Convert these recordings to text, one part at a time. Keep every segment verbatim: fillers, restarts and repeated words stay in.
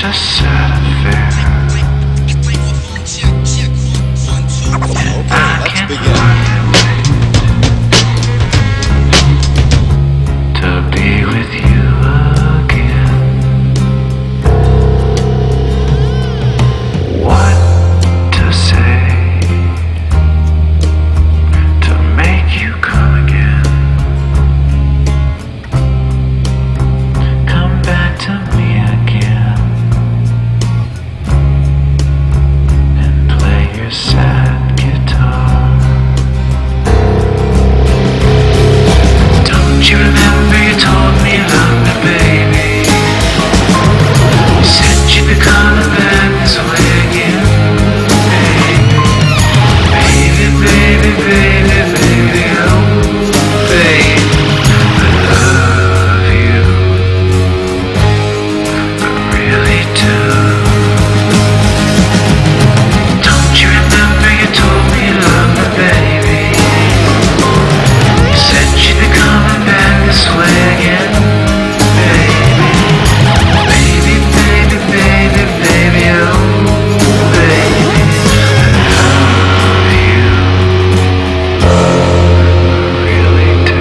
a sad affair. Okay, I let's can't begin. hardly wait to be with you again. What to say to make you come again? Come back to me again and play your sad guitar. Don't you remember you told me you loved me, baby? You said you'd be coming back this way again, baby, baby, baby, baby, oh, baby, I love you, I really do. Don't you remember you told me you loved me, baby? You said you'd be coming back this way again, baby, baby, baby, baby, baby, oh, baby, I love you, I really do.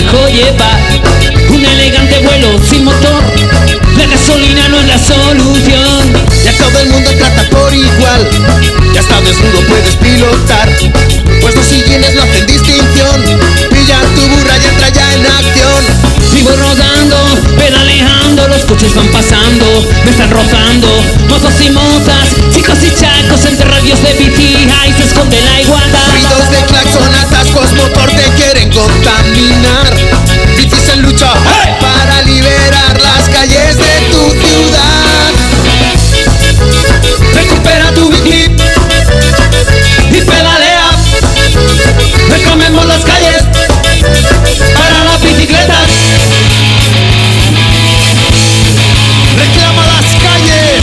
dijo llevar un elegante vuelo sin motor. La gasolina no es la solución. Ya todo el mundo trata por igual, ya hasta desnudo puedes pilotar, pues los sillines no hacen distinción. Pilla tu burra y entra ya en acción. Vivo rodando, pedaleando, los coches van pasando, me están rozando, mozos y mozas, chicos y chacos, entre radios de bici, ahí se esconde la igualdad. Ruidos de claxon, atascos, motor te quieren contaminar. Bicis en lucha, ¡hey!, para liberar las calles de tu ciudad. Recupera tu bici y pedalea, reclamemos las calles para las bicicletas. Reclama las calles.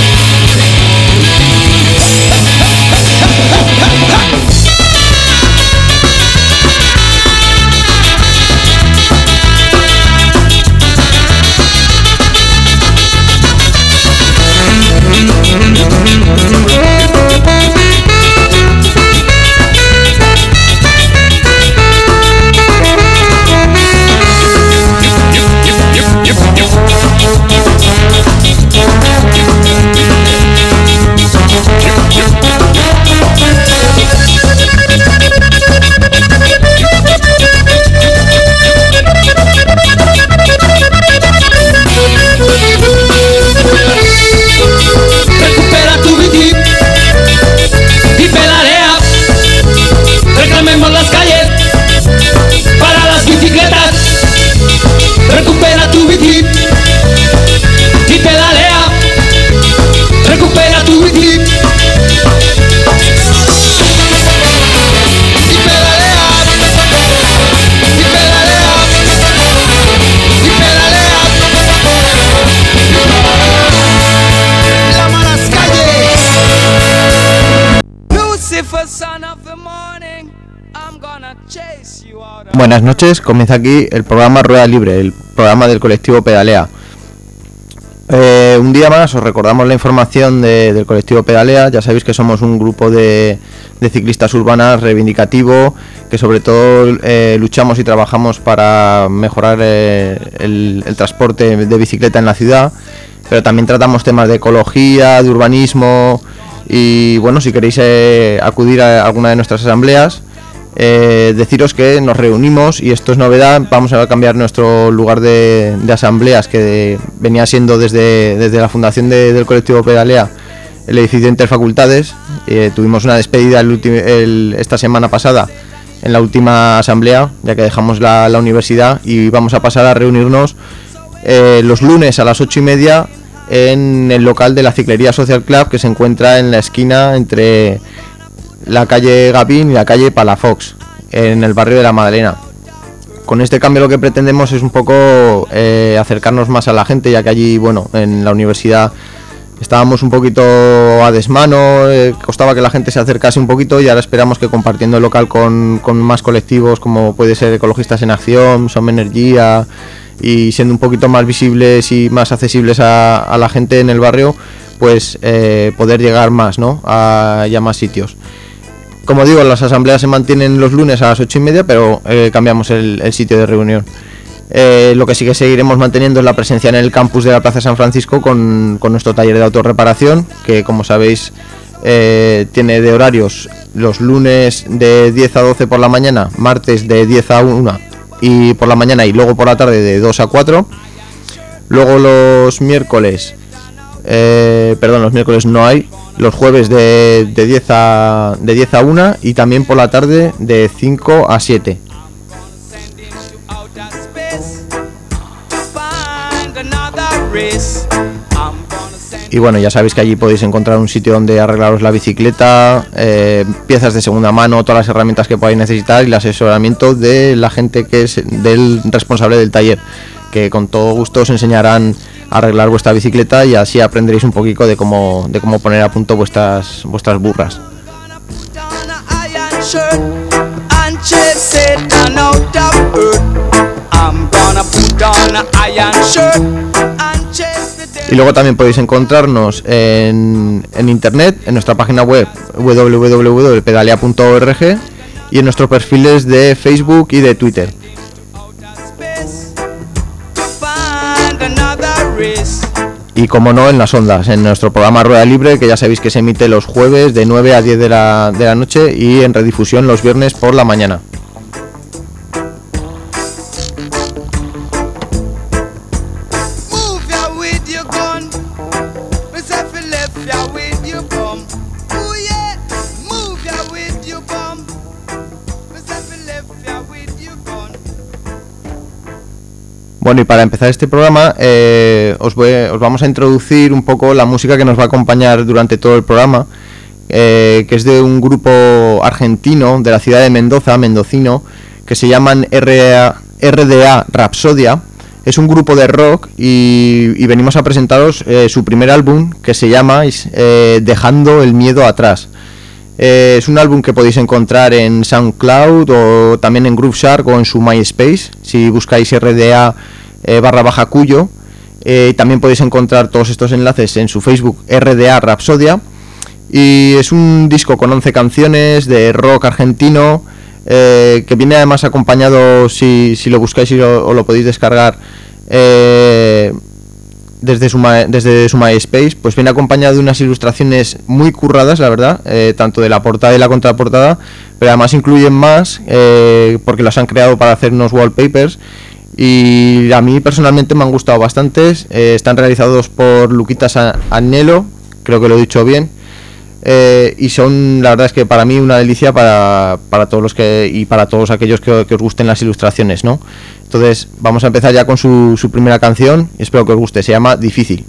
Buenas noches, comienza aquí el programa Rueda Libre, el programa del colectivo Pedalea. Eh, un día más os recordamos la información de, del colectivo Pedalea. Ya sabéis que somos un grupo de, de ciclistas urbanas reivindicativo, que sobre todo eh, luchamos y trabajamos para mejorar eh, el, el transporte de bicicleta en la ciudad, pero también tratamos temas de ecología, de urbanismo y bueno, si queréis eh, acudir a alguna de nuestras asambleas, Eh, deciros que nos reunimos, y esto es novedad, vamos a cambiar nuestro lugar de, de asambleas, que venía siendo desde, desde la fundación de, del colectivo Pedalea el edificio Interfacultades. Eh, tuvimos una despedida el ulti- el, esta semana pasada en la última asamblea, ya que dejamos la, la universidad, y vamos a pasar a reunirnos eh, los lunes a las ocho y media en el local de la Ciclería Social Club, que se encuentra en la esquina entre la calle Gavín y la calle Palafox, en el barrio de la Madalena. Con este cambio lo que pretendemos es un poco eh, acercarnos más a la gente, ya que allí, bueno, en la universidad estábamos un poquito a desmano, eh, costaba que la gente se acercase un poquito, y ahora esperamos que compartiendo el local con, con más colectivos, como puede ser Ecologistas en Acción, Som Energía, y siendo un poquito más visibles y más accesibles a, a la gente en el barrio, pues eh, poder llegar más, ¿no?, a ya más sitios. Como digo, las asambleas se mantienen los lunes a las ocho y media, pero eh, cambiamos el, el sitio de reunión. Eh, lo que sí que seguiremos manteniendo es la presencia en el campus de la Plaza San Francisco con, con nuestro taller de autorreparación, que como sabéis eh, tiene de horarios los lunes de diez a doce por la mañana, martes de diez a una y por la mañana, y luego por la tarde de dos a cuatro. Luego los miércoles, eh, perdón, los miércoles no hay, los jueves de, de, diez a, de diez a una, y también por la tarde de cinco a siete. Y bueno, ya sabéis que allí podéis encontrar un sitio donde arreglaros la bicicleta, eh, piezas de segunda mano, todas las herramientas que podáis necesitar, y el asesoramiento de la gente que es del responsable del taller, que con todo gusto os enseñarán a arreglar vuestra bicicleta, y así aprenderéis un poquito de cómo de cómo poner a punto vuestras vuestras burras. Y luego también podéis encontrarnos en, en internet, en nuestra página web w w w punto pedalea punto org, y en nuestros perfiles de Facebook y de Twitter. Y como no, en las ondas, en nuestro programa Rueda Libre, que ya sabéis que se emite los jueves de nueve a diez de la, de la noche y en redifusión los viernes por la mañana. Bueno, y para empezar este programa eh, os, voy, os vamos a introducir un poco la música que nos va a acompañar durante todo el programa, eh, que es de un grupo argentino de la ciudad de Mendoza, mendocino, que se llaman R D A Rapsodia. Es un grupo de rock y, y venimos a presentaros eh, su primer álbum, que se llama eh, Dejando el miedo atrás. Eh, es un álbum que podéis encontrar en SoundCloud o también en Groove Shark o en su MySpace, si buscáis R D A eh, barra baja Cuyo. Eh, también podéis encontrar todos estos enlaces en su Facebook R D A Rapsodia. Y es un disco con once canciones de rock argentino, eh, que viene además acompañado, si, si lo buscáis y lo, o lo podéis descargar eh, desde su, desde su MySpace, pues viene acompañado de unas ilustraciones muy curradas, la verdad, eh, tanto de la portada y la contraportada, pero además incluyen más, eh, porque las han creado para hacer unos wallpapers, y a mí personalmente me han gustado bastantes. Eh, están realizados por Luquitas Agnello, creo que lo he dicho bien, eh, y son, la verdad es que para mí una delicia para, para todos los que y para todos aquellos que, que os gusten las ilustraciones, ¿no? Entonces vamos a empezar ya con su, su primera canción y espero que os guste, se llama Difícil.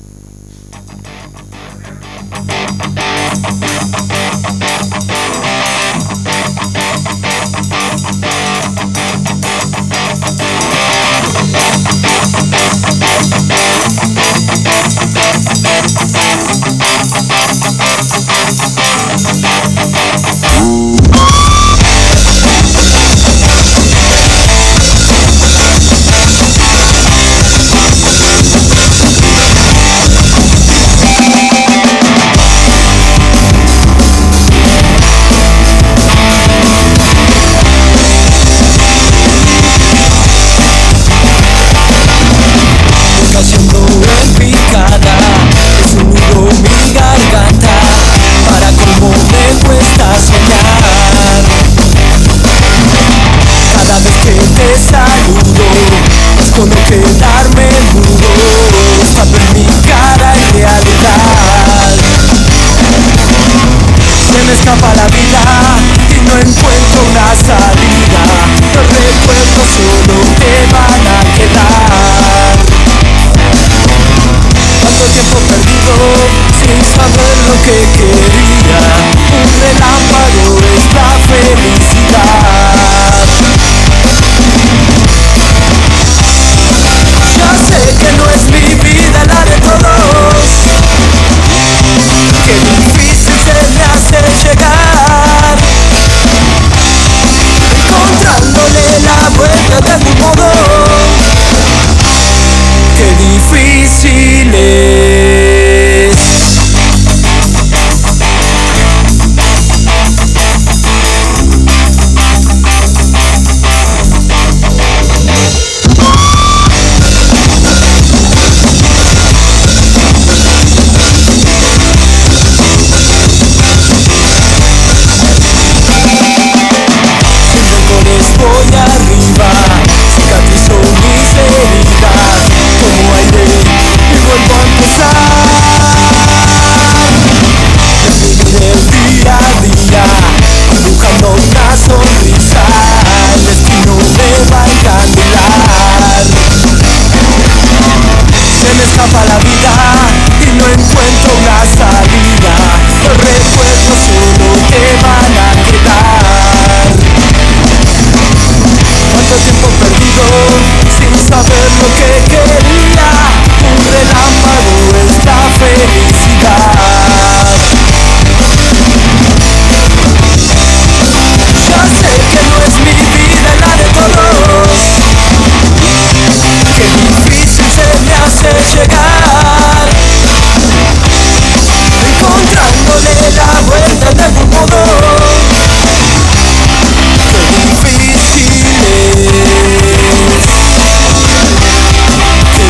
Qué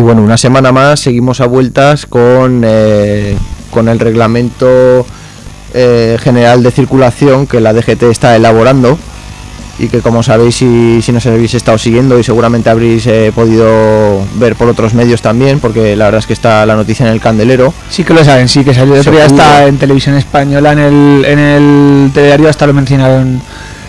bueno, una semana más seguimos a vueltas con, eh, con el reglamento eh, general de circulación que la D G T está elaborando y que, como sabéis, si, si nos habéis estado siguiendo y seguramente habréis eh, podido ver por otros medios también, porque la verdad es que está la noticia en el candelero. Sí que lo saben, sí, que salió el otro día hasta en televisión española, en el, en el telediario hasta lo mencionaron,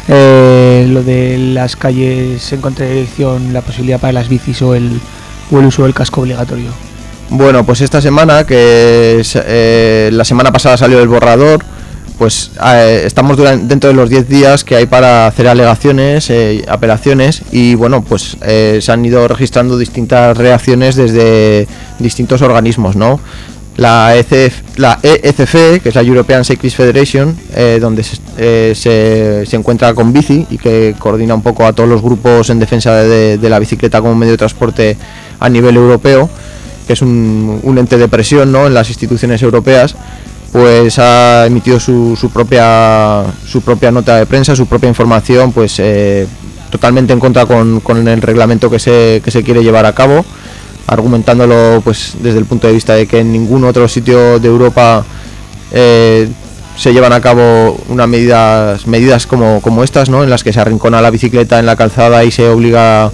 eh, lo de las calles en contradirección, la posibilidad para las bicis o el, o el uso del casco obligatorio. Bueno, pues esta semana, que es, eh, la semana pasada salió el borrador, pues eh, estamos durante, dentro de los diez días que hay para hacer alegaciones, eh, apelaciones, y bueno, pues eh, se han ido registrando distintas reacciones desde distintos organismos, ¿no? La, E C F, la E C F, que es la European Cyclist Federation, eh, donde se, eh, se, se encuentra con Bici y que coordina un poco a todos los grupos en defensa de, de la bicicleta como medio de transporte a nivel europeo, que es un, un ente de presión, ¿no?, en las instituciones europeas. Pues ha emitido su, su propia su propia nota de prensa, su propia información, pues eh, totalmente en contra con, con el reglamento que se que se quiere llevar a cabo, argumentándolo pues desde el punto de vista de que en ningún otro sitio de Europa eh, se llevan a cabo unas medidas medidas como, como estas, ¿no?, en las que se arrincona la bicicleta en la calzada y se obliga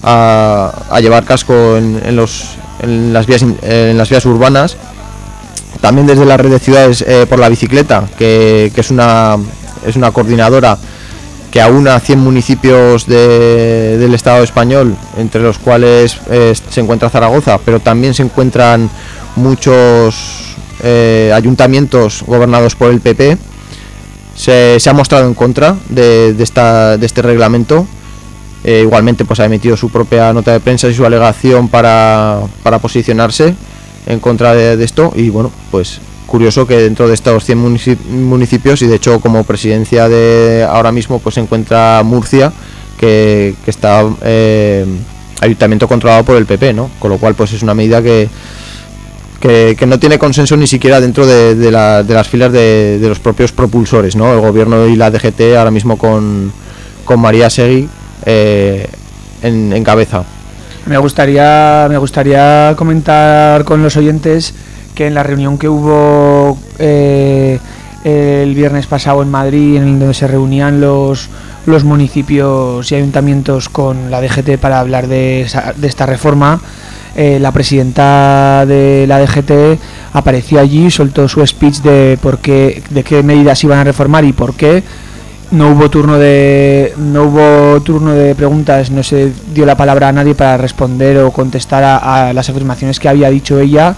a, a llevar casco en, en los en las vías en las vías urbanas. También desde la red de ciudades eh, por la bicicleta, que, que es una es una coordinadora que aúna cien municipios de, del Estado español, entre los cuales eh, se encuentra Zaragoza, pero también se encuentran muchos eh, ayuntamientos gobernados por el P P. Se, se ha mostrado en contra de, de, esta, de este reglamento. Eh, igualmente pues ha emitido su propia nota de prensa y su alegación para, para posicionarse en contra de, de esto. Y bueno, pues curioso que dentro de estos cien municipios, y de hecho como presidencia de ahora mismo pues se encuentra Murcia, que, que está eh, ayuntamiento controlado por el P P, ¿no? Con lo cual pues es una medida que que, que no tiene consenso ni siquiera dentro de, de, la, de las filas de, de los propios propulsores, ¿no? El gobierno y la D G T ahora mismo con, con María Seguí eh, en, en cabeza. Me gustaría, me gustaría comentar con los oyentes que en la reunión que hubo eh, el viernes pasado en Madrid, en donde se reunían los, los municipios y ayuntamientos con la D G T para hablar de, esa, de esta reforma, eh, la presidenta de la D G T apareció allí, soltó su speech de por qué, de qué medidas iban a reformar y por qué. No hubo turno de no hubo turno de preguntas, no se dio la palabra a nadie para responder o contestar a, a las afirmaciones que había dicho ella.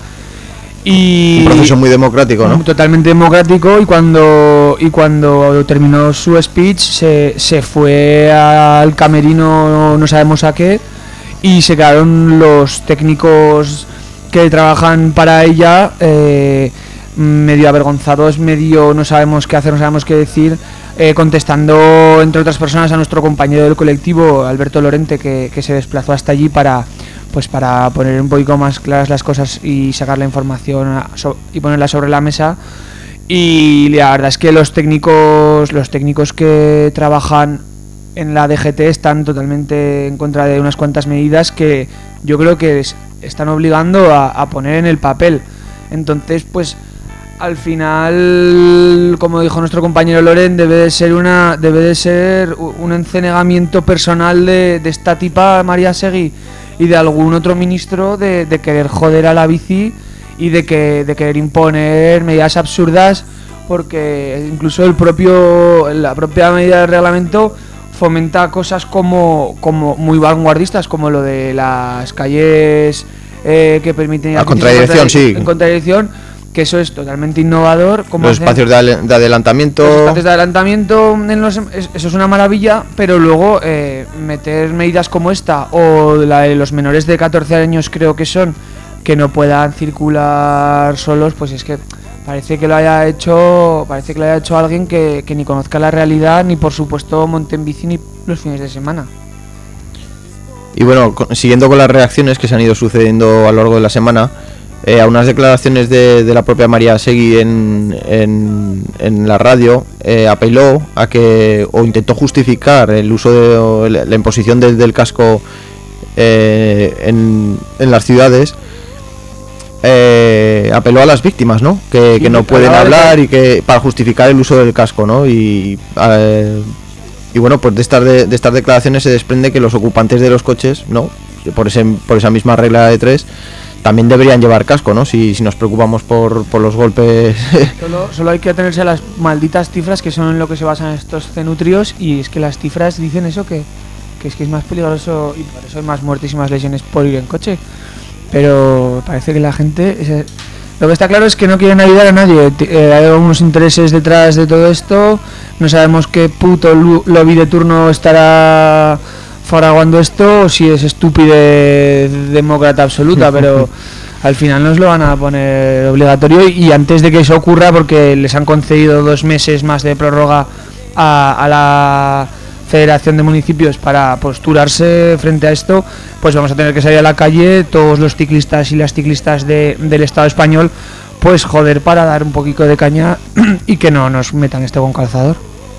Y un proceso muy democrático, ¿no? Totalmente democrático, y cuando y cuando terminó su speech se, se fue al camerino, no sabemos a qué, y se quedaron los técnicos que trabajan para ella eh, medio avergonzados, medio no sabemos qué hacer, no sabemos qué decir, eh, contestando entre otras personas a nuestro compañero del colectivo, Alberto Lorente, que, que se desplazó hasta allí para pues para poner un poquito más claras las cosas y sacar la información a, so, y ponerla sobre la mesa. Y la verdad es que los técnicos los técnicos que trabajan en la D G T están totalmente en contra de unas cuantas medidas que yo creo que es, están obligando a, a poner en el papel. Entonces, pues al final, como dijo nuestro compañero Loren, debe de ser una debe de ser un encenegamiento personal de, de esta tipa María Seguí y de algún otro ministro de, de querer joder a la bici y de que de querer imponer medidas absurdas, porque incluso el propio la propia medida del reglamento fomenta cosas como como muy vanguardistas, como lo de las calles eh, que permiten a contradirección, sí, en contradirección, que eso es totalmente innovador. Como los espacios de, ale- de adelantamiento los espacios de adelantamiento en los, eso es una maravilla, pero luego eh, meter medidas como esta o la de los menores de catorce años, creo que son, que no puedan circular solos, pues es que parece que lo haya hecho parece que lo haya hecho alguien que, que ni conozca la realidad, ni por supuesto monte en bici ni los fines de semana. Y bueno, con, siguiendo con las reacciones que se han ido sucediendo a lo largo de la semana, eh, a unas declaraciones de, de la propia María Seguí en, en, en la radio, eh, apeló a que, o intentó justificar el uso de la, la imposición del, del casco eh, en, en las ciudades, eh, apeló a las víctimas, ¿no? Que, que no pueden hablar y que para justificar el uso del casco, ¿no? Y, eh, y bueno, pues de estas de, de estas declaraciones se desprende que los ocupantes de los coches, ¿no? Por ese por esa misma regla de tres, también deberían llevar casco, ¿no? Si, si nos preocupamos por, por los golpes. Solo, solo hay que atenerse a las malditas cifras que son en lo que se basan estos cenutrios, y es que las cifras dicen eso, que, que es que es más peligroso y por eso hay más muertes y más lesiones por ir en coche. Pero parece que la gente... Es, lo que está claro es que no quieren ayudar a nadie. Eh, hay algunos intereses detrás de todo esto. No sabemos qué puto lobby de turno estará faraguando esto, o si es estúpide demócrata absoluta, pero al final nos lo van a poner obligatorio, y, y antes de que eso ocurra, porque les han concedido dos meses más de prórroga a, a la Federación de Municipios para postularse frente a esto, pues vamos a tener que salir a la calle todos los ciclistas y las ciclistas de, del Estado español, pues joder, para dar un poquito de caña y que no nos metan este buen calzador.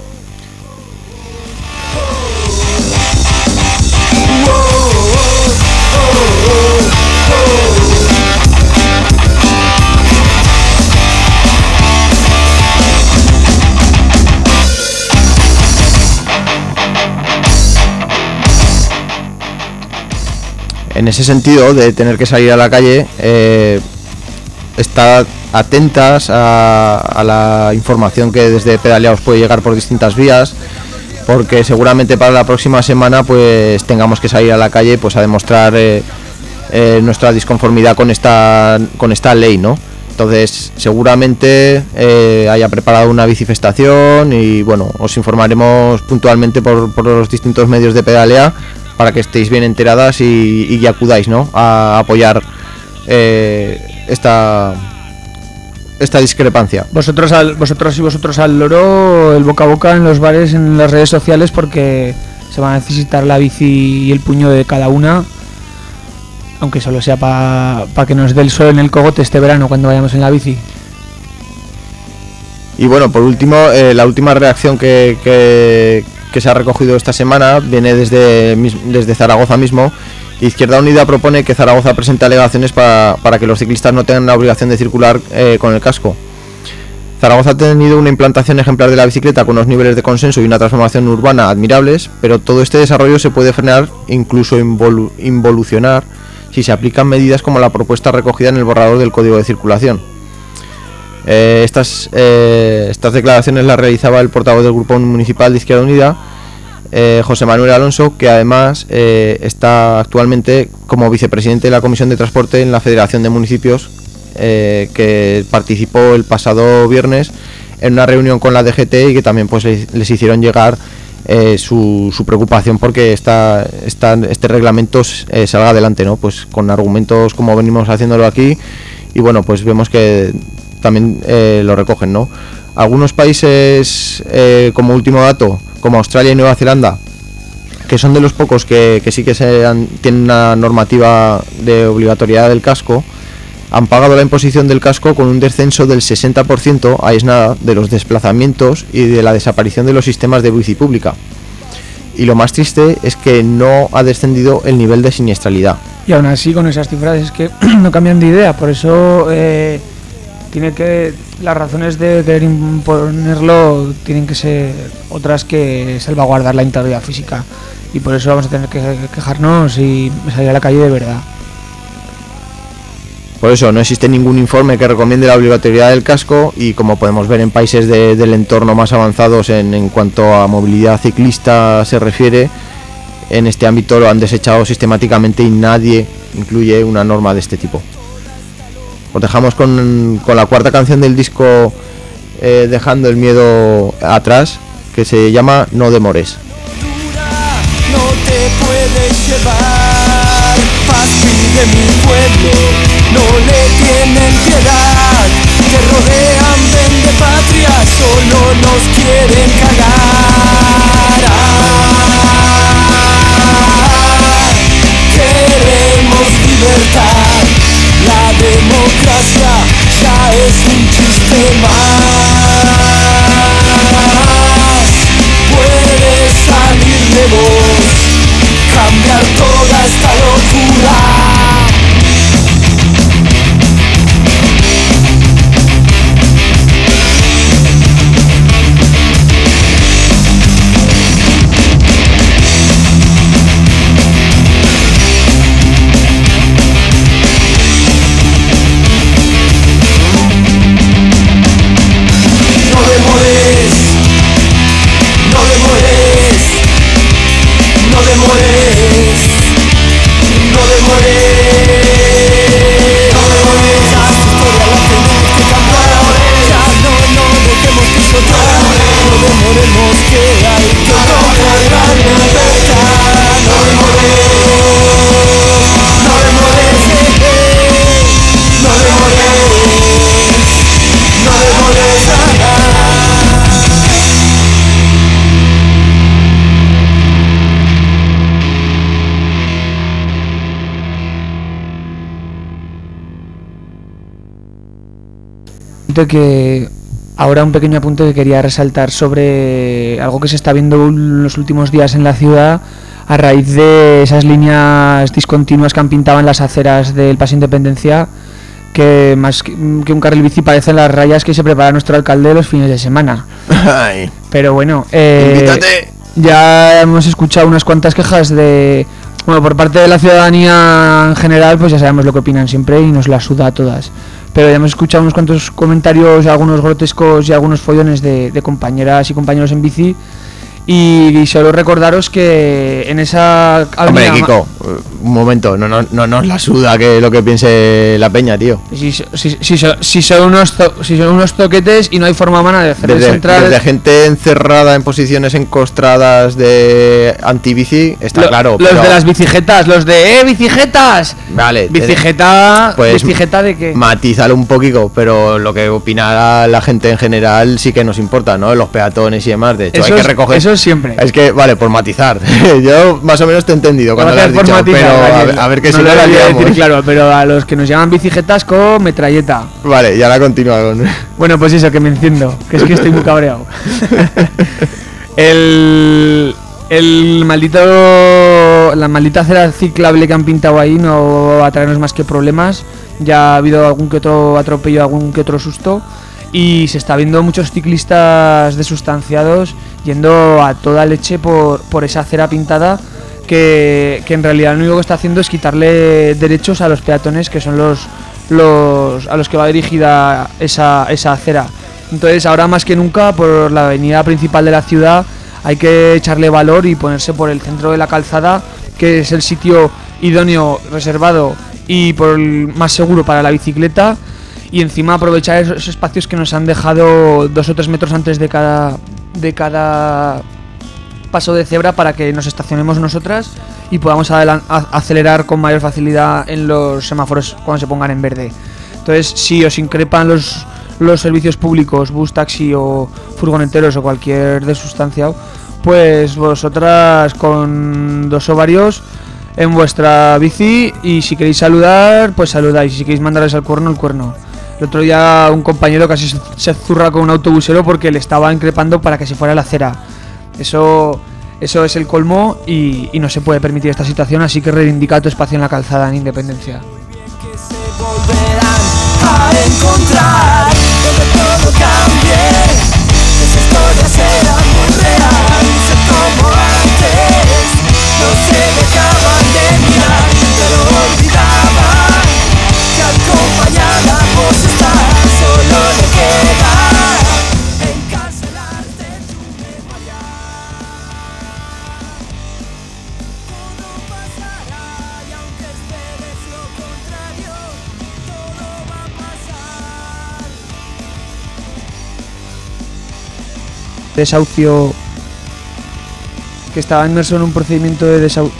En ese sentido de tener que salir a la calle, eh, estar atentas a, a la información que desde Pedalea os puede llegar por distintas vías, porque seguramente para la próxima semana pues tengamos que salir a la calle pues a demostrar eh, eh, nuestra disconformidad con esta con esta ley, ¿no? Entonces seguramente eh, haya preparado una bicifestación y bueno, os informaremos puntualmente por, por los distintos medios de Pedalea para que estéis bien enteradas y, y acudáis, ¿no? A apoyar eh, esta esta discrepancia. Vosotros al, vosotros y vosotros al loro, el boca a boca en los bares, en las redes sociales, porque se va a necesitar la bici y el puño de cada una, aunque solo sea para pa que nos dé el sol en el cogote este verano cuando vayamos en la bici. Y bueno, por último, eh, la última reacción que, que, que se ha recogido esta semana viene desde, desde Zaragoza mismo. Izquierda Unida propone que Zaragoza presente alegaciones para, para que los ciclistas no tengan la obligación de circular eh, con el casco. Zaragoza ha tenido una implantación ejemplar de la bicicleta con unos niveles de consenso y una transformación urbana admirables, pero todo este desarrollo se puede frenar, incluso involu- involucionar, si se aplican medidas como la propuesta recogida en el borrador del Código de Circulación. Eh, estas, eh, estas declaraciones las realizaba el portavoz del Grupo Municipal de Izquierda Unida, eh, José Manuel Alonso, que además eh, está actualmente como vicepresidente de la Comisión de Transporte en la Federación de Municipios, eh, que participó el pasado viernes en una reunión con la D G T y que también pues les, les hicieron llegar eh, su, su preocupación porque esta, esta, este reglamento eh, salga adelante, ¿no? Pues con argumentos como venimos haciéndolo aquí, y bueno, pues vemos que también eh, lo recogen, ¿no? Algunos países, eh, como último dato, como Australia y Nueva Zelanda, que son de los pocos que, que sí que se han, tienen una normativa de obligatoriedad del casco, han pagado la imposición del casco con un descenso del sesenta por ciento a es nada de los desplazamientos y de la desaparición de los sistemas de bici pública. Y lo más triste es que no ha descendido el nivel de siniestralidad. Y aún así, con esas cifras es que no cambian de idea, por eso eh, tiene que las razones de querer imponerlo tienen que ser otras que salvaguardar la integridad física, y por eso vamos a tener que quejarnos y salir a la calle de verdad. Por eso no existe ningún informe que recomiende la obligatoriedad del casco, y como podemos ver en países de, del entorno más avanzados en, en cuanto a movilidad ciclista se refiere, en este ámbito lo han desechado sistemáticamente y nadie incluye una norma de este tipo. Os dejamos con, con la cuarta canción del disco, eh, Dejando el miedo atrás, que se llama No demores. No te puedes llevar, paz de mi pueblo. No le tienen piedad, te rodean, ven de patria, solo nos quieren cagar. Ah, queremos libertad, la democracia ya es un chiste más. Puedes salir de vos, cambiar toda esta lógica. Que ahora un pequeño apunte que quería resaltar sobre algo que se está viendo en los últimos días en la ciudad a raíz de esas líneas discontinuas que han pintado en las aceras del Paseo Independencia, que más que un carril bici parecen las rayas que se prepara nuestro alcalde los fines de semana. Ay. Pero bueno, eh, Invítate. ya hemos escuchado unas cuantas quejas de, bueno, por parte de la ciudadanía en general, pues ya sabemos lo que opinan siempre y nos la suda a todas. Pero ya hemos escuchado unos cuantos comentarios, algunos grotescos y algunos follones de, de compañeras y compañeros en bici. Y, y solo recordaros que en esa Hombre, avenida- Kiko, un momento, no, no, no nos la suda que lo que piense la peña, tío. Si, si, si, si, si son unos to- si son unos toquetes y no hay forma humana de hacerles Desde, entrar. desde gente encerrada en posiciones encostradas de antibici, está Lo- claro. los pero- de las bicijetas, los de ¡eh, bicijetas! Vale, te- Bicijeta, pues, bicijeta de qué? matízalo un poquito, pero lo que opina la gente en general sí que nos importa, ¿no? Los peatones y demás. De hecho, Eso hay que es- recoger. eso es siempre. Es que, vale, por matizar. Yo más o menos te he entendido cuando lo has Gracias por dicho, matizar, pero a, Daniel. ver- a ver que no si lo no la debería liamos. decir claro, pero a los que nos llaman bicijetas con metralleta. Vale, ya la continúa con. Bueno, pues eso, que me enciendo, que es que estoy muy cabreado. el, el maldito, la maldita acera ciclable que han pintado ahí no va a traernos más que problemas. Ya ha habido algún que otro atropello, algún que otro susto. Y se está viendo muchos ciclistas desustanciados yendo a toda leche por, por esa acera pintada que, que en realidad lo único que está haciendo es quitarle derechos a los peatones, que son los, los a los que va dirigida esa, esa acera. Entonces ahora más que nunca por la avenida principal de la ciudad hay que echarle valor y ponerse por el centro de la calzada, que es el sitio idóneo, reservado y por el más seguro para la bicicleta, y encima aprovechar esos, esos espacios que nos han dejado dos o tres metros antes de cada de cada paso de cebra para que nos estacionemos nosotras y podamos adelan- a- acelerar con mayor facilidad en los semáforos cuando se pongan en verde. Entonces, si os increpan los los servicios públicos, bus, taxi o furgoneteros o cualquier desustanciado, pues vosotras con dos ovarios en vuestra bici, y si queréis saludar, pues saludáis, y si queréis mandarles al cuerno, el cuerno. El otro día un compañero casi se- se zurra con un autobusero porque le estaba increpando para que se fuera a la acera. Eso, eso es el colmo y, y no se puede permitir esta situación, así que reivindica tu espacio en la calzada en Independencia. Que se volverán a encontrar donde todo cambie. Esa historia será muy real, ser como antes. No se dejaban de mirar, pero olvidaban que acompañada vos estás. Solo le queda encarcelarte en tu memoria. Todo pasará y aunque esperes lo contrario, todo va a pasar. Desahucio, que estaba inmerso en un procedimiento de desahucio.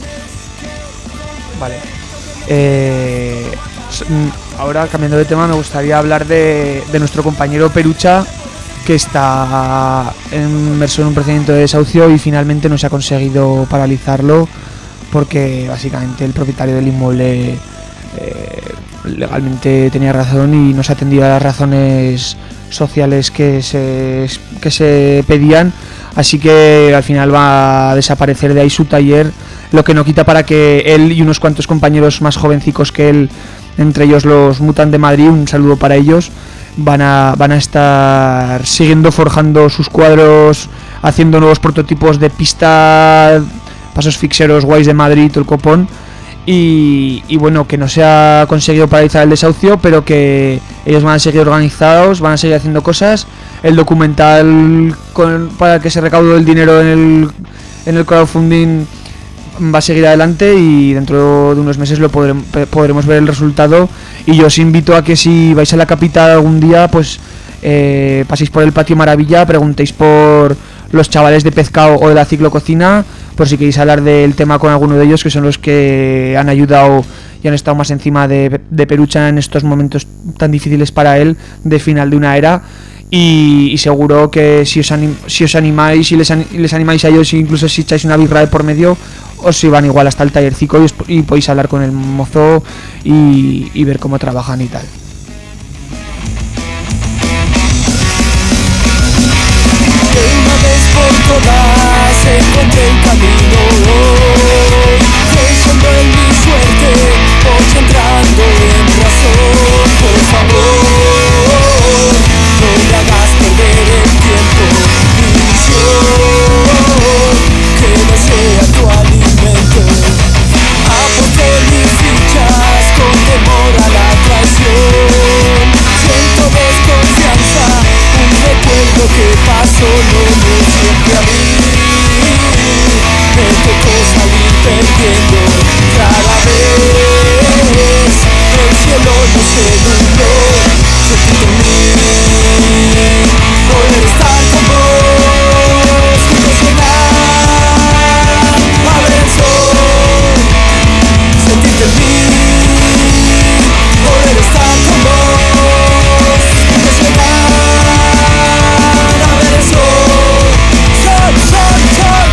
Vale. Eh, s- mm, ahora, cambiando de tema, me gustaría hablar de, de nuestro compañero Perucha, que está inmerso en un procedimiento de desahucio y finalmente no se ha conseguido paralizarlo porque básicamente el propietario del inmueble eh, legalmente tenía razón y no se atendía a las razones sociales que se, que se pedían, así que al final va a desaparecer de ahí su taller, lo que no quita para que él y unos cuantos compañeros más jovencicos que él, entre ellos los Mutan de Madrid, un saludo para ellos, van a, van a estar siguiendo forjando sus cuadros, haciendo nuevos prototipos de pista, pasos fixeros guays de Madrid, todo el copón. Y, y bueno, que no se ha conseguido paralizar el desahucio, pero que ellos van a seguir organizados, van a seguir haciendo cosas. El documental con, para el que se recaudó el dinero en el, en el crowdfunding va a seguir adelante y dentro de unos meses lo podremos, podremos ver el resultado. Y yo os invito a que si vais a la capital algún día, pues eh, paséis por el Patio Maravilla, preguntéis por los chavales de Pescado o de la ciclococina, por si queréis hablar del tema con alguno de ellos, que son los que han ayudado y han estado más encima de, de Perucha en estos momentos tan difíciles para él, de final de una era. Y, y seguro que si os, anim, si os animáis y les, an, les animáis a ellos, incluso si echáis una birra de por medio, os iban igual hasta el tallercico y, os, y podéis hablar con el mozo y, y ver cómo trabajan y tal. el camino hoy, creyendo en mi suerte, voy entrando en razón. Por favor, no me hagas perder el tiempo, mi visión, que no sea tu alimento. Aposté mis fichas con temor a la traición. Siento desconfianza, un recuerdo que pasó, no me siempre a mí. Me tocó salir perdiendo cada vez. El cielo no se nubló, sentí en mí poder estar con vos, juntos llenar, a ver el sol. Sentirte en mí, poder estar con vos, juntos llegar, a ver el sol. Sol, sol, sol.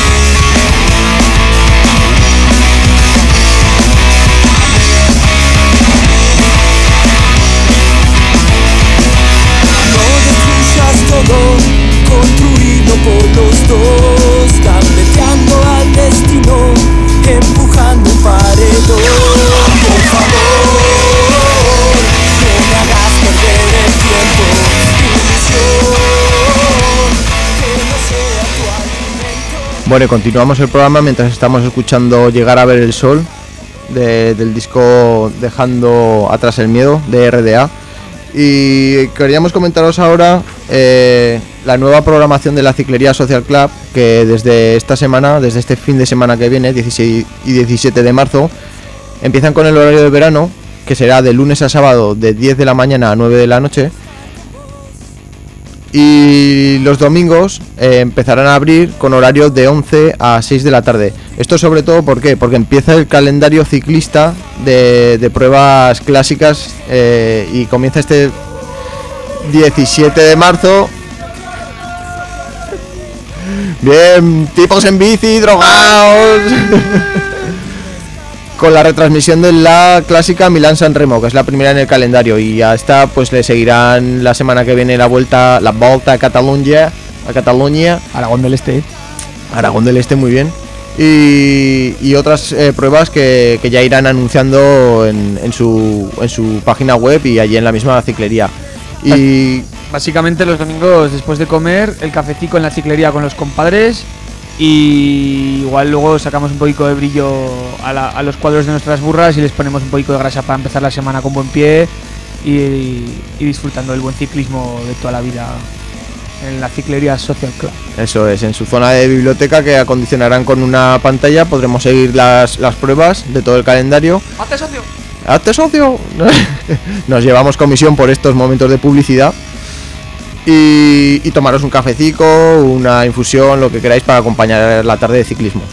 No destruyas todo, construido por los dos, gambeteando al destino, empujando un paredón. Por favor, no me hagas perder el tiempo, ilusión, que no sea tu alimento. Bueno, y continuamos el programa mientras estamos escuchando Llegar a ver el sol de- del disco Dejando atrás el miedo de R D A. Y queríamos comentaros ahora eh, la nueva programación de la Ciclería Social Club, que desde esta semana, desde este fin de semana que viene, dieciséis y diecisiete de marzo, empiezan con el horario de verano, que será de lunes a sábado de diez de la mañana a nueve de la noche. Y los domingos eh, empezarán a abrir con horario de once a seis de la tarde. Esto sobre todo, ¿por qué? Porque empieza el calendario ciclista de, de pruebas clásicas eh, y comienza este diecisiete de marzo. Bien, tipos en bici, drogados. Con la retransmisión de la clásica Milán-San Remo, que es la primera en el calendario, y a esta pues le seguirán la semana que viene la vuelta, la Volta a Cataluña, a Cataluña, Aragón del Este. Aragón del Este, muy bien, y, y otras eh, pruebas que, que ya irán anunciando en, en su en su página web y allí en la misma ciclería. Y Básicamente los domingos después de comer, el cafecito en la ciclería con los compadres, y igual luego sacamos un poquito de brillo a, la- a los cuadros de nuestras burras y les ponemos un poquito de grasa para empezar la semana con buen pie y, y disfrutando del buen ciclismo de toda la vida en la Ciclería Social Club. eso es, en su zona de biblioteca, que acondicionarán con una pantalla, podremos seguir las, las pruebas de todo el calendario. ¡Hazte socio! ¡Hazte socio! Nos llevamos comisión por estos momentos de publicidad. Y, y tomaros un cafecito, una infusión, lo que queráis para acompañar la tarde de ciclismo.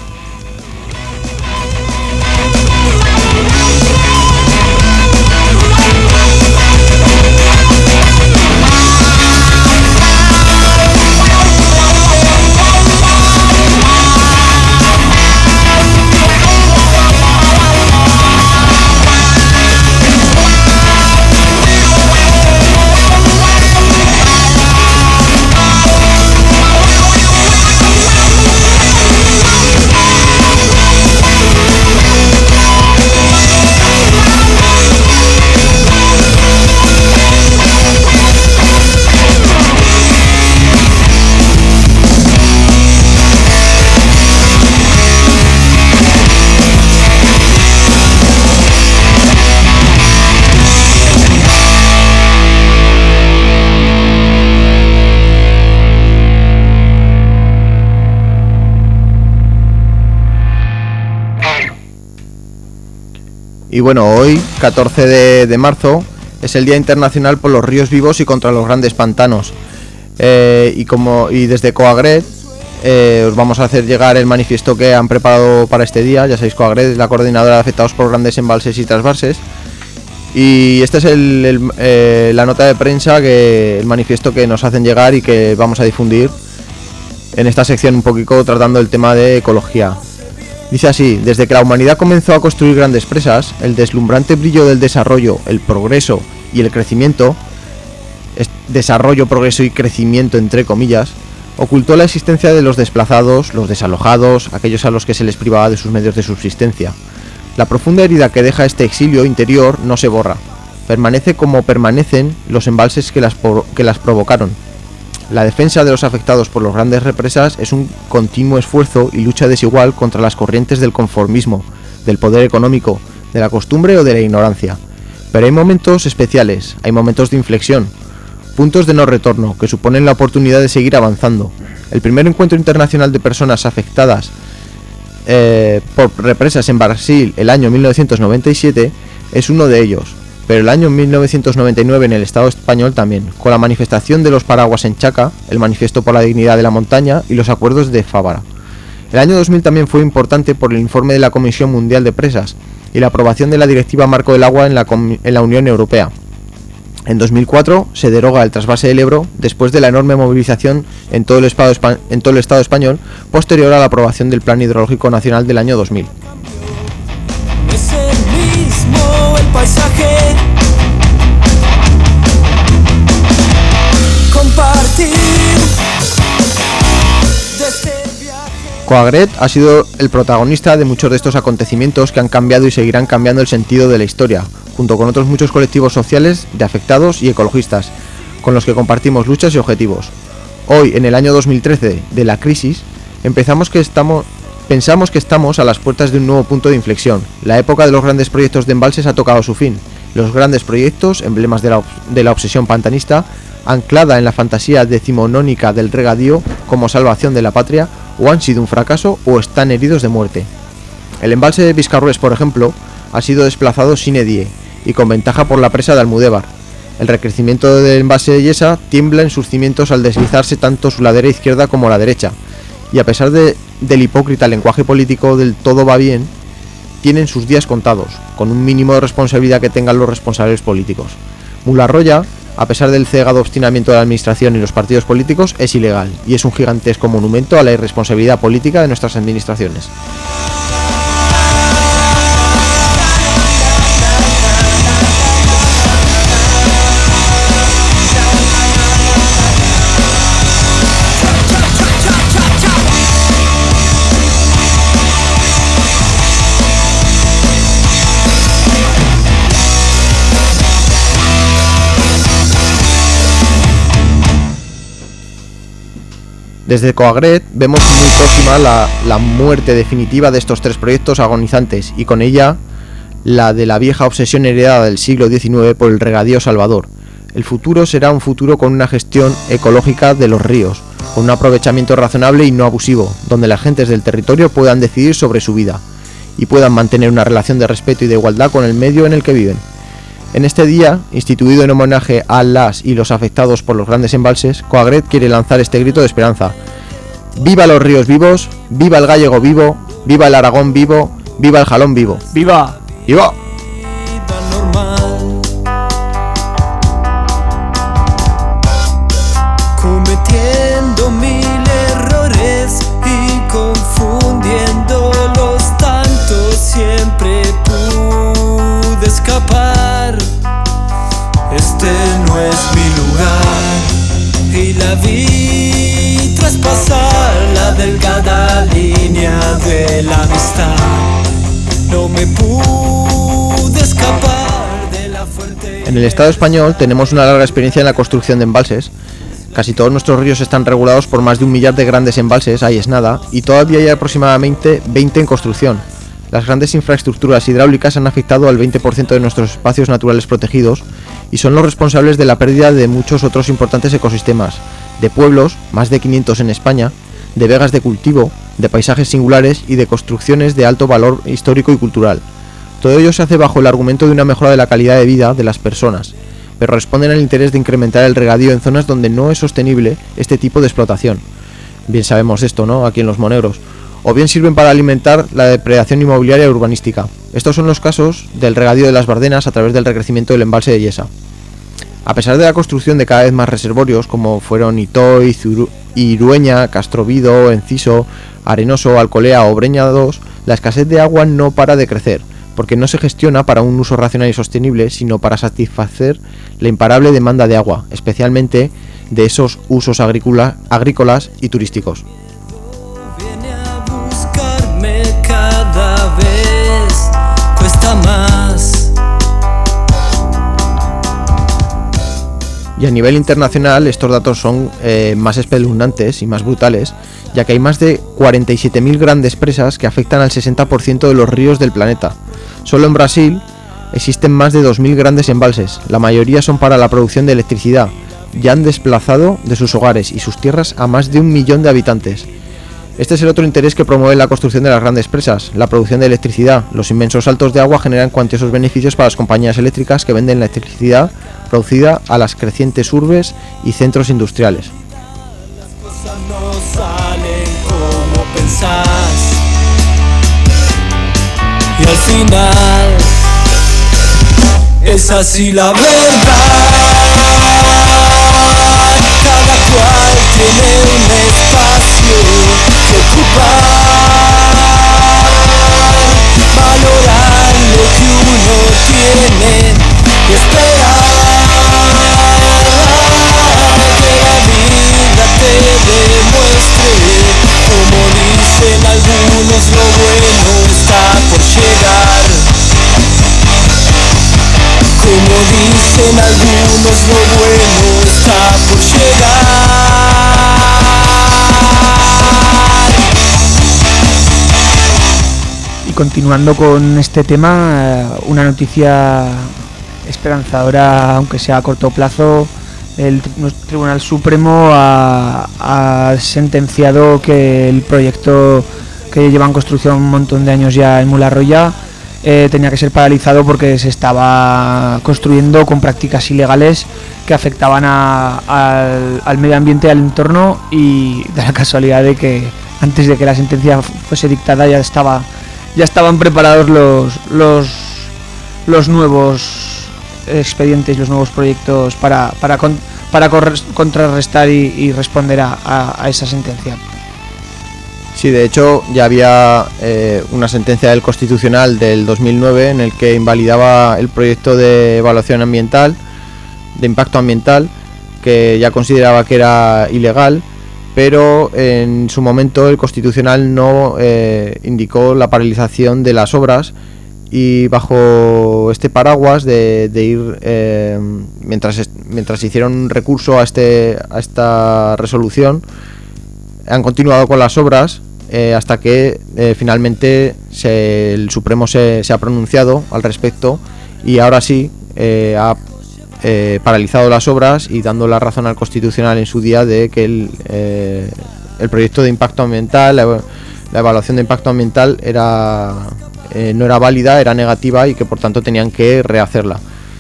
Y bueno, hoy, catorce de, de marzo, es el Día Internacional por los Ríos Vivos y contra los Grandes Pantanos. Eh, y como y desde Coagred eh, os vamos a hacer llegar el manifiesto que han preparado para este día. Ya sabéis, Coagred es la coordinadora de afectados por grandes embalses y trasvases. Y esta es el, el, eh, la nota de prensa, que el manifiesto que nos hacen llegar y que vamos a difundir en esta sección, un poquito tratando el tema de ecología. Dice así: desde que la humanidad comenzó a construir grandes presas, el deslumbrante brillo del desarrollo, el progreso y el crecimiento, es- desarrollo, progreso y crecimiento entre comillas, Ocultó la existencia de los desplazados, los desalojados, aquellos a los que se les privaba de sus medios de subsistencia. La profunda herida que deja este exilio interior no se borra. Permanece como permanecen los embalses que las, que las provocaron. La defensa de los afectados por las grandes represas es un continuo esfuerzo y lucha desigual contra las corrientes del conformismo, del poder económico, de la costumbre o de la ignorancia. Pero hay momentos especiales, hay momentos de inflexión, puntos de no retorno que suponen la oportunidad de seguir avanzando. El primer encuentro internacional de personas afectadas eh, por represas en Brasil el año mil novecientos noventa y siete es uno de ellos, pero el año mil novecientos noventa y nueve en el Estado español también, con la manifestación de los paraguas en Chaca, el manifiesto por la dignidad de la montaña y los acuerdos de Fávara. El año dos mil también fue importante por el informe de la Comisión Mundial de Presas y la aprobación de la Directiva Marco del Agua en la, en la Unión Europea. En dos mil cuatro se deroga el trasvase del Ebro después de la enorme movilización en todo el Estado, en todo el Estado español posterior a la aprobación del Plan Hidrológico Nacional del año dos mil. Es el mismo el paisaje. Compartir de este viaje. Coagret ha sido el protagonista de muchos de estos acontecimientos que han cambiado y seguirán cambiando el sentido de la historia, junto con otros muchos colectivos sociales de afectados y ecologistas, con los que compartimos luchas y objetivos. Hoy, en el año dos mil trece de la crisis, empezamos que estamos, pensamos que estamos a las puertas de un nuevo punto de inflexión. La época de los grandes proyectos de embalses ha tocado su fin. Los grandes proyectos, emblemas de la, de la obsesión pantanista, anclada en la fantasía decimonónica del regadío como salvación de la patria, o han sido un fracaso o están heridos de muerte. El embalse de Vizcarrués, por ejemplo, ha sido desplazado sine die y con ventaja por la presa de Almudévar. El recrecimiento del embalse de Yesa tiembla en sus cimientos al deslizarse tanto su ladera izquierda como la derecha, y a pesar de, del hipócrita lenguaje político del todo va bien, tienen sus días contados, con un mínimo de responsabilidad que tengan los responsables políticos. Mularroya, a pesar del cegado obstinamiento de la administración y los partidos políticos, es ilegal, y es un gigantesco monumento a la irresponsabilidad política de nuestras administraciones. Desde Coagret vemos muy próxima la, la muerte definitiva de estos tres proyectos agonizantes y con ella la de la vieja obsesión heredada del siglo diecinueve por el regadío salvador. El futuro será un futuro con una gestión ecológica de los ríos, con un aprovechamiento razonable y no abusivo, donde las gentes del territorio puedan decidir sobre su vida y puedan mantener una relación de respeto y de igualdad con el medio en el que viven. En este día, instituido en homenaje a las y los afectados por los grandes embalses, Coagret quiere lanzar este grito de esperanza. ¡Viva los ríos vivos! ¡Viva el gallego vivo! ¡Viva el Aragón vivo! ¡Viva el Jalón vivo! ¡Viva! ¡Viva! Vida normal, cometiendo mil errores y confundiéndolos tanto, siempre pude escapar. Este no es mi lugar y la vi traspasar la delgada línea de la amistad. No me pude escapar de la fuente. En el Estado español tenemos una larga experiencia en la construcción de embalses. Casi todos nuestros ríos están regulados por más de un millar de grandes embalses, ahí es nada, y todavía hay aproximadamente veinte en construcción. Las grandes infraestructuras hidráulicas han afectado al veinte por ciento de nuestros espacios naturales protegidos y son los responsables de la pérdida de muchos otros importantes ecosistemas, de pueblos, más de quinientos en España, de vegas de cultivo, de paisajes singulares y de construcciones de alto valor histórico y cultural. Todo ello se hace bajo el argumento de una mejora de la calidad de vida de las personas, pero responden al interés de incrementar el regadío en zonas donde no es sostenible este tipo de explotación. Bien sabemos esto, ¿no?, aquí en Los Monegros. O bien sirven para alimentar la depredación inmobiliaria urbanística. Estos son los casos del regadío de las Bardenas a través del recrecimiento del embalse de Yesa. A pesar de la construcción de cada vez más reservorios, como fueron Itoy, Irueña, Castrovido, Enciso, Arenoso, Alcolea o Breña dos, la escasez de agua no para de crecer, porque no se gestiona para un uso racional y sostenible, sino para satisfacer la imparable demanda de agua, especialmente de esos usos agrícola, agrícolas y turísticos. Viene a buscarme cada vez, cuesta más. Y a nivel internacional estos datos son eh, más espeluznantes y más brutales, ya que hay más de cuarenta y siete mil grandes presas que afectan al sesenta por ciento de los ríos del planeta. Solo en Brasil existen más de dos mil grandes embalses, la mayoría son para la producción de electricidad, y han desplazado de sus hogares y sus tierras a más de un millón de habitantes. Este es el otro interés que promueve la construcción de las grandes presas, la producción de electricidad. Los inmensos saltos de agua generan cuantiosos beneficios para las compañías eléctricas que venden la electricidad producida a las crecientes urbes y centros industriales. Las cosas no salen como pensás. Y al final es así la verdad. Cada cual tiene un espacio que ocupar. Valorar lo que uno tiene y esperar que la vida te demuestre. Como dicen algunos, lo bueno está por llegar. Como dicen algunos, lo bueno está por llegar. Y continuando con este tema, eh, una noticia esperanzadora, aunque sea a corto plazo. El tri- Tribunal Supremo ha, ha sentenciado que el proyecto que lleva en construcción un montón de años ya en Mularroya eh, tenía que ser paralizado porque se estaba construyendo con prácticas ilegales que afectaban a- al, al medio ambiente, al entorno, y da la casualidad de que antes de que la sentencia fuese dictada ya estaba ya estaban preparados los los, los nuevos expedientes, los nuevos proyectos para para con, para corres- contrarrestar y, y responder a, a, a esa sentencia. Sí, de hecho ya había eh, una sentencia del Constitucional del dos mil nueve en el que invalidaba el proyecto de evaluación ambiental, de impacto ambiental, que ya consideraba que era ilegal, pero en su momento el Constitucional no eh, indicó la paralización de las obras, y bajo este paraguas de, de ir eh, mientras est- mientras hicieron un recurso a este a esta resolución, han continuado con las obras eh, hasta que eh, finalmente se, el Supremo se, se ha pronunciado al respecto, y ahora sí eh, ha eh, paralizado las obras y dando la razón al Constitucional en su día de que el, eh, el proyecto de impacto ambiental, la, la evaluación de impacto ambiental era eh, no era válida, era negativa, y que por tanto tenían que rehacerla.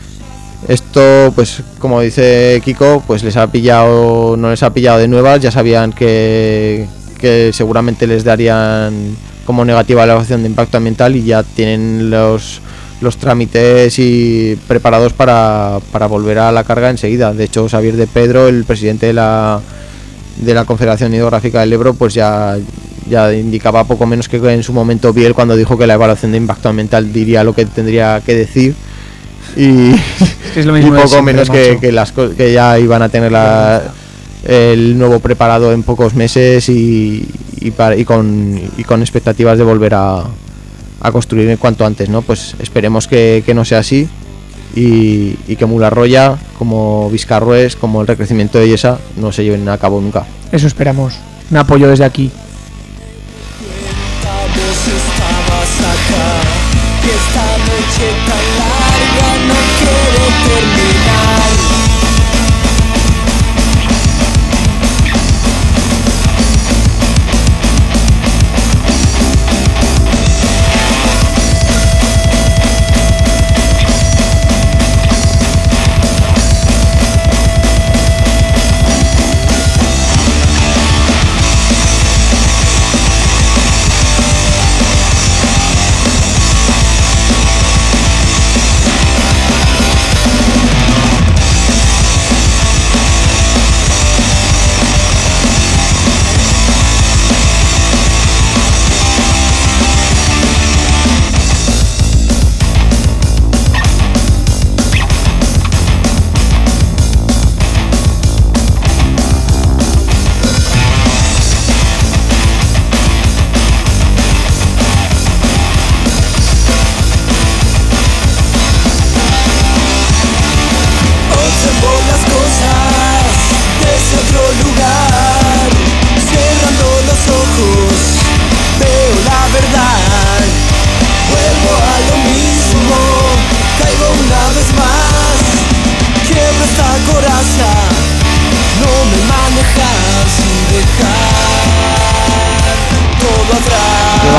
Esto, pues como dice Kiko, pues les ha pillado, no les ha pillado de nuevas. Ya sabían que, que seguramente les darían como negativa la evaluación de impacto ambiental, y ya tienen los los trámites y preparados para, para volver a la carga enseguida. De hecho, Xavier de Pedro, el presidente de la de la Confederación Hidrográfica del Ebro, pues ya ya indicaba poco menos que en su momento Biel, cuando dijo que la evaluación de impacto ambiental diría lo que tendría que decir, y, Es que es lo y mismo de poco siempre, menos que, macho. que las co- que ya iban a tener la, el nuevo preparado en pocos meses, y, y, para- y con y con expectativas de volver a, a construir en cuanto antes, ¿no? Pues esperemos que, que no sea así, y, y que Mularroya, como Vizcarrués, como el recrecimiento de Yesa, no se lleven a cabo nunca. Eso esperamos. Un apoyo desde aquí. Vos estabas acá y esta noche tan larga no quiere terminar.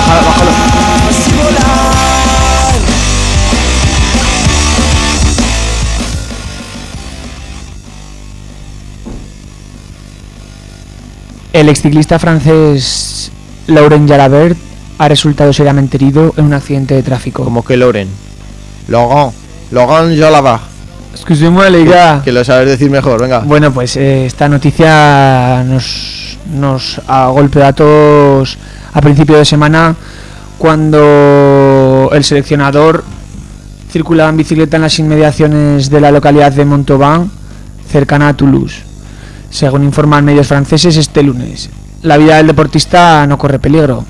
bájalo, bájalo. y volar. El exciclista francés Laurent Jalabert ha resultado seriamente herido en un accidente de tráfico. Como que Loren. Laurent. Laurent Jalabert. Excusez-moi, les gars. Que lo sabes decir mejor, venga. Bueno, pues eh, esta noticia nos, nos ha golpeado a todos a principio de semana cuando el seleccionador circulaba en bicicleta en las inmediaciones de la localidad de Montauban, cercana a Toulouse. Según informan medios franceses este lunes, la vida del deportista no corre peligro.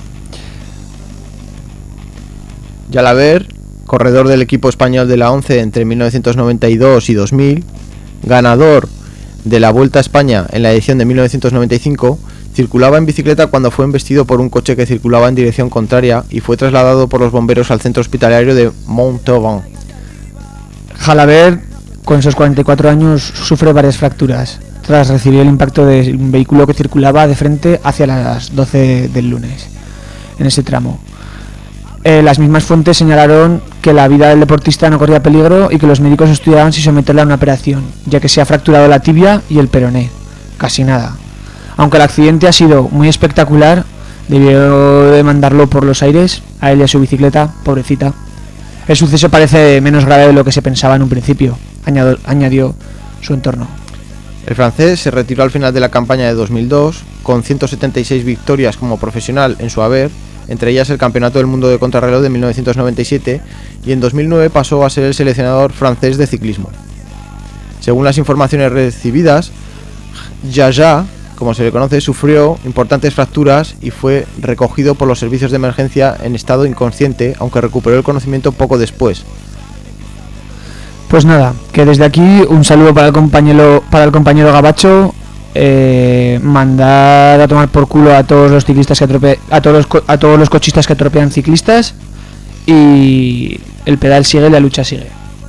Jalabert, corredor del equipo español de la ONCE entre mil novecientos noventa y dos y dos mil, ganador de la Vuelta a España en la edición de mil novecientos noventa y cinco, circulaba en bicicleta cuando fue embestido por un coche que circulaba en dirección contraria y fue trasladado por los bomberos al centro hospitalario de Montauban. Jalabert, con esos cuarenta y cuatro años, sufre varias fracturas tras recibir el impacto de un vehículo que circulaba de frente hacia las doce del lunes, en ese tramo. Eh, las mismas fuentes señalaron que la vida del deportista no corría peligro y que los médicos estudiaban si someterla a una operación, ya que se ha fracturado la tibia y el peroné. Casi nada. Aunque el accidente ha sido muy espectacular, debió de mandarlo por los aires, a él y a su bicicleta, pobrecita. El suceso parece menos grave de lo que se pensaba en un principio, añadió, añadió su entorno. El francés se retiró al final de la campaña de dos mil dos con ciento setenta y seis victorias como profesional en su haber, entre ellas el Campeonato del Mundo de Contrarreloj de mil novecientos noventa y siete, y en dos mil nueve pasó a ser el seleccionador francés de ciclismo. Según las informaciones recibidas, Jaja, como se le conoce, sufrió importantes fracturas y fue recogido por los servicios de emergencia en estado inconsciente, aunque recuperó el conocimiento poco después. Pues nada, que desde aquí un saludo para el compañero para el compañero Gabacho, eh, mandar a tomar por culo a todos los ciclistas que atrope, a todos los, co- a todos los cochistas que atropellan ciclistas, y el pedal sigue y la lucha sigue.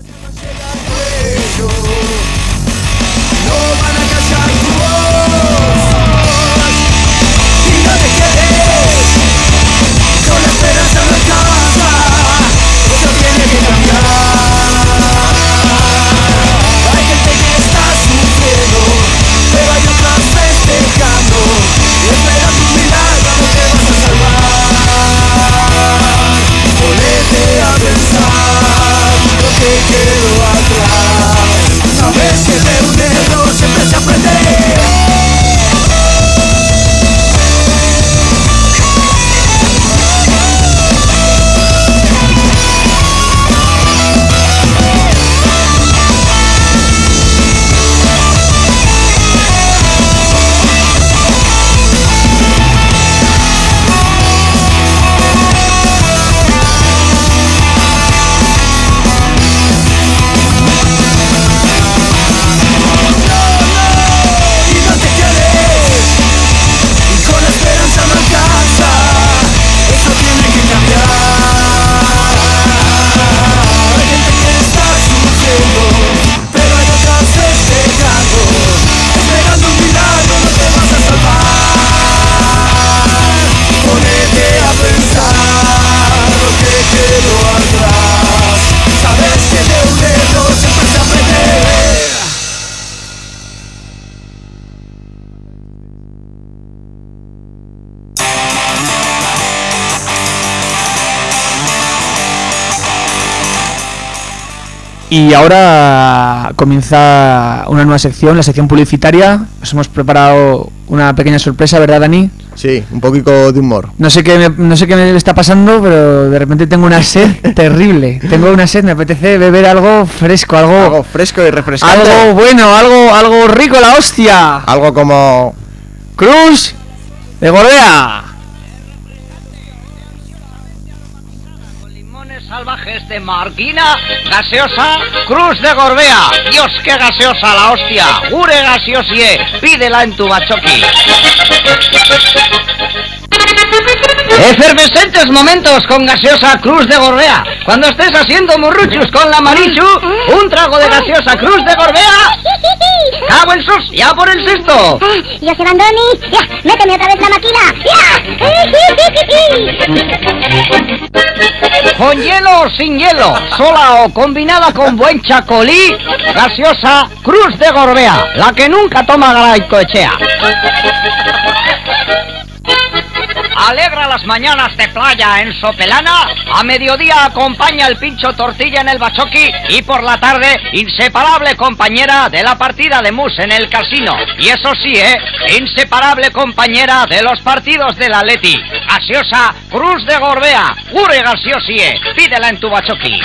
Y ahora comienza una nueva sección, la sección publicitaria. Os hemos preparado una pequeña sorpresa, ¿verdad, Dani? Sí, un poquito de humor. No sé qué me, no sé qué me está pasando, pero de repente tengo una sed terrible. Tengo una sed, me apetece beber algo fresco, algo Algo fresco y refrescante. algo bueno, algo algo rico, la hostia. Algo como... Cruz de Gorbea. Salvajes de Marquina, gaseosa Cruz de Gorbea. Dios, qué gaseosa la hostia. Gure gaseosie, pídela en tu bachoqui. Efervescentes momentos con gaseosa Cruz de Gorbea. Cuando estés haciendo murruchus con la Marichu, un trago de gaseosa Cruz de Gorbea ¡Cago en sus! ¡Ya por el cesto! Ah, yo se Bandoni, ya, méteme otra vez la máquina, ya. Con hielo o sin hielo, sola o combinada con buen chacolí, gaseosa Cruz de Gorbea, la que nunca toma Garaycoechea. Alegra las mañanas de playa en Sopelana, a mediodía acompaña el pincho tortilla en el bachoqui y por la tarde, inseparable compañera de la partida de mus en el casino. Y eso sí, ¿eh? Inseparable compañera de los partidos del Atleti. Gaseosa Cruz de Gorbea, gure gaseosie, pídela en tu bachoqui.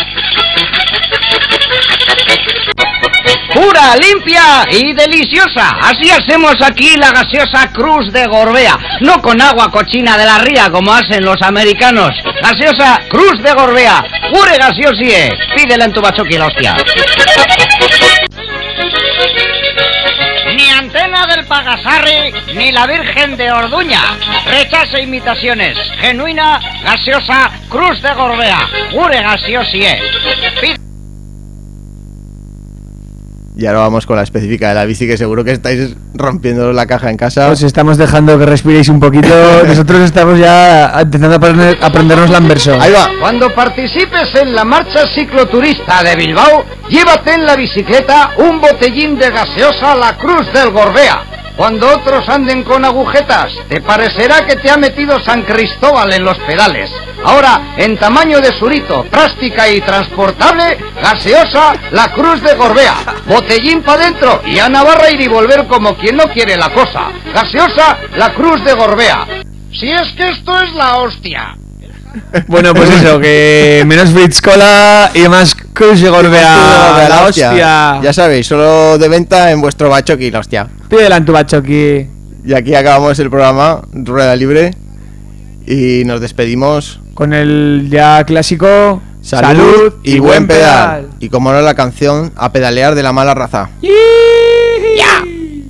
Pura, limpia y deliciosa. Así hacemos aquí la gaseosa Cruz de Gorbea. No con agua cochina de la ría como hacen los americanos. Gaseosa Cruz de Gorbea. Pure gaseosie. Pídela en tu bachoqui, la hostia. Ni Antena del Pagasarri, ni la Virgen de Orduña. Rechaza imitaciones. Genuina, gaseosa Cruz de Gorbea. Pure gaseosie. Pide... Y ahora vamos con la específica de la bici, que seguro que estáis rompiendo la caja en casa. Os estamos dejando que respiréis un poquito. Nosotros estamos ya empezando a aprender, a aprendernos la inversión. Ahí va. Cuando participes en la marcha cicloturista de Bilbao, llévate en la bicicleta un botellín de gaseosa La Cruz del Gorbea. Cuando otros anden con agujetas, te parecerá que te ha metido San Cristóbal en los pedales. Ahora, en tamaño de surito, práctica y transportable, gaseosa La Cruz de Gorbea. Botellín pa' dentro y a Navarra ir y volver como quien no quiere la cosa. Gaseosa La Cruz de Gorbea. Si es que esto es la hostia. Bueno, pues eso, que menos Fritz Cola y más Cruz de Gorbea. La hostia. Ya sabéis, solo de venta en vuestro bachoqui, la hostia. Pídela en tu bachoqui. Y aquí acabamos el programa Rueda Libre y nos despedimos con el ya clásico Salud, Salud y, y buen pedal. pedal. Y como no, la canción A pedalear de La Mala Raza. ¡Ya!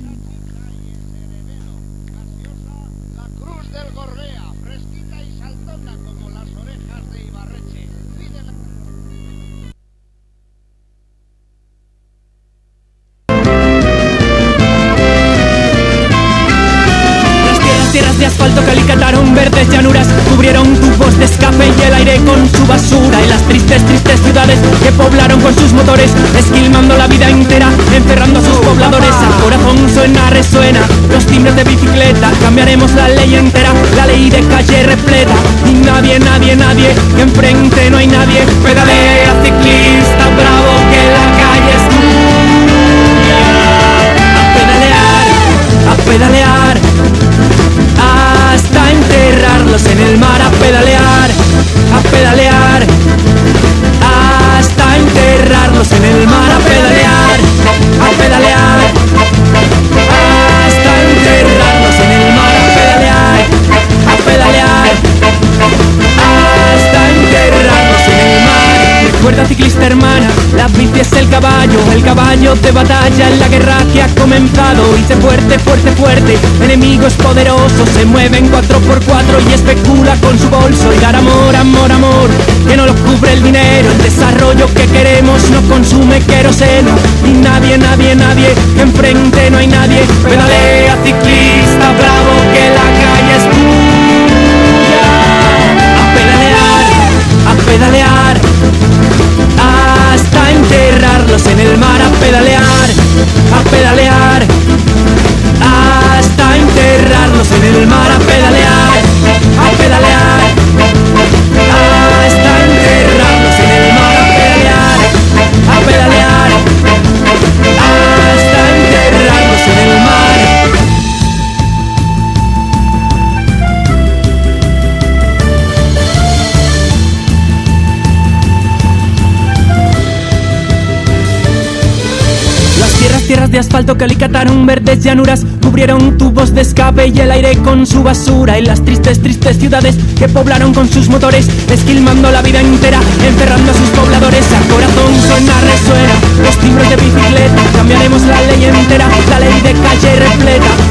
Tierras de asfalto que alicataron verdes llanuras, cubrieron tubos de escape y el aire con su basura. Y las tristes, tristes ciudades que poblaron con sus motores, esquilmando la vida entera, encerrando a sus pobladores. Al corazón suena, resuena los timbres de bicicleta. Cambiaremos la ley entera, la ley de calle repleta. Y nadie, nadie, nadie, que enfrente no hay nadie. Pedalea, ciclista bravo, que la calle es tuya. A pedalear, a pedalear, hasta enterrarlos en el mar. A pedalear, a pedalear, hasta enterrarlos en el mar. A pedalear, a pedalear, hasta enterrarlos en el mar. A pedalear, a pedalear, hasta enterrarlos en el mar. Recuerda, ciclista hermana, la bici es el caballo, el caballo de batalla en la guerra que ha comenzado. Dice fuerte, fuerte, fuerte, enemigos poderosos, se mueven cuatro por cuatro y especula con su bolso. Y dar amor, amor, amor, que no lo cubre el dinero. El desarrollo que queremos no consume queroseno. Y nadie, nadie, nadie, que enfrente no hay nadie. Pedalea, ciclista bravo, que la calle es tuya. A pedalear, a pedalear, hasta enterrarlos en el mar. A pedalear, a pedalear, hasta enterrarlos en el mar. A pedalear, a pedalear, hasta enterrarlos en el mar. A pedalear, a pedalear, hasta enterrarlos en el mar. Tierras de asfalto que alicataron verdes llanuras, cubrieron tubos de escape y el aire con su basura. Y las tristes, tristes ciudades que poblaron con sus motores, esquilmando la vida entera, encerrando a sus pobladores. Al corazón suena, resuena los timbres de bicicleta. Cambiaremos la ley entera, la ley de calle repleta.